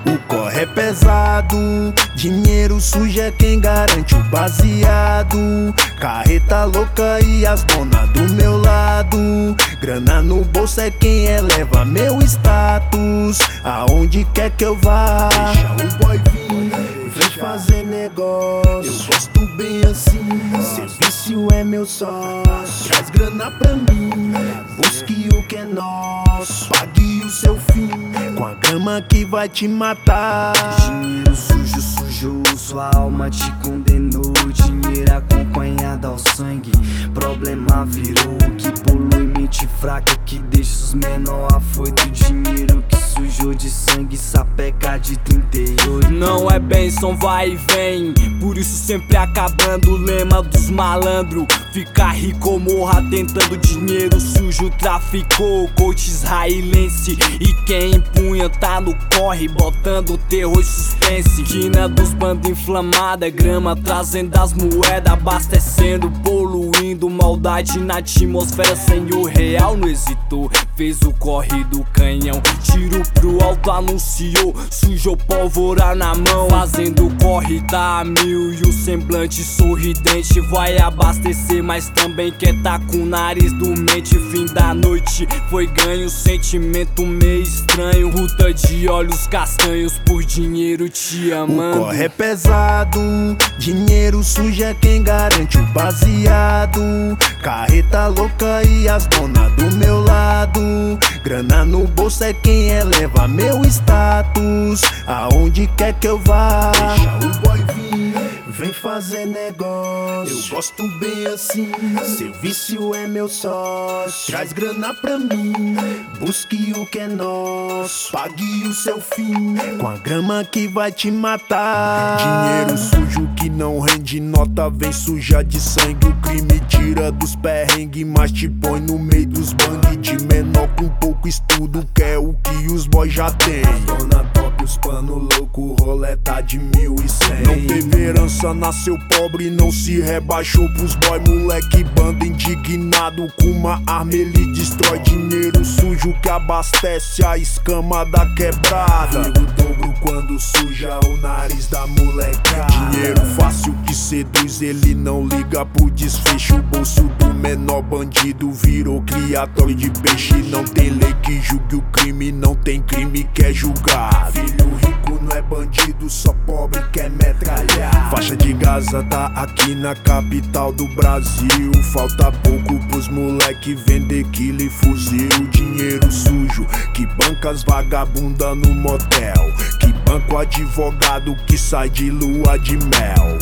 O corre é pesado, dinheiro sujo é quem garante o baseado. Carreta louca e as dona do meu lado. Grana no bolso é quem eleva meu status. Aonde quer que eu vá, deixa o boy vir, vem fazer negócio. Eu gosto bem assim, serviço é meu sócio. Traz grana pra mim, busque o que é nosso. Pague o seu fim, com a grama que vai te matar. Dinheiro sujo sujou sua alma, te condenou. Dinheiro acompanhado ao sangue, problema virou. Que polui mente fraca, que deixa os menor afoito. Dinheiro que sujou de sangue, sapeca de 38. Não é bênção, vai e vem, por isso sempre acabando. O lema dos malandros, ficar rico ou morra tentando. Dinheiro sujo traficou, coach israelense. E quem empunha tá no corre, botando terror e suspense. Quina dos bandos inflamada, grama trazendo as moedas, abastecendo, poluindo. Maldade na atmosfera, sem o real não hesitou. Fez o corre do canhão, tiro pro alto, anunciou. Sujou pólvora na mão, fazendo corre tá a mil. E o semblante sorridente vai abastecer, mas também quer tá com o nariz dormente. Fim da noite foi ganho, sentimento meio estranho. Puta de olhos castanhos por dinheiro te amando. O corre é pesado, dinheiro sujo é quem garante o baseado. Carreta louca e as dona do meu lado. Grana no bolso é quem eleva meu status. Aonde quer que eu vá, deixa o boy vir, vem fazer negócio. Eu gosto bem assim, serviço é meu sócio. Traz grana pra mim, busque o que é nosso. Pague o seu fim, com a grama que vai te matar. Dinheiro sujo que não rende nota, vem suja de sangue. O crime tira dos perrengues, mas te põe no meio dos bang. De menor com pouco estudo, quer o que os boys já tem. Dona top, os pano louco, roleta de 1.100. Não teve herança, nasceu pobre, não se rebaixou pros boy. Moleque banda indignado, com uma arma ele destrói. Dinheiro sujo que abastece a escama da quebrada. Vira o dobro quando suja o nariz da molecada. Dinheiro fácil que seduz, ele não liga pro desfecho. O bolso do menor bandido virou criatório de peixe. Não tem lei que julgue o crime, não tem crime que é julgado. Filho rico não é bandido, só pobre quer metralhar. Faixa de Gaza tá aqui na capital do Brasil. Falta pouco pros moleque vender quilo e fuzil. Dinheiro sujo que banca as vagabunda no motel, que banca o advogado que sai de lua de mel.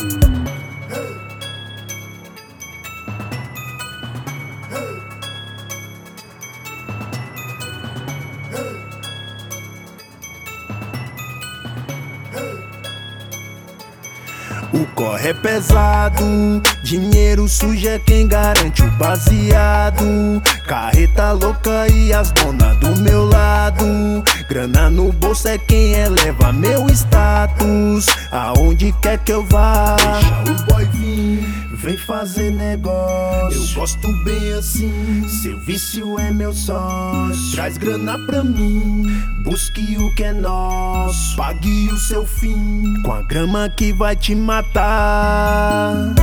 O corre é pesado, dinheiro sujo é quem garante o baseado. Carreta louca e as dona do meu lado. Grana no bolso é quem eleva meu status. Aonde quer que eu vá, deixa o boy vir, vem fazer negócio. Eu gosto bem assim, serviço é meu sócio. Traz grana pra mim, busque o que é nosso. Pague o seu fim, com a grama que vai te matar.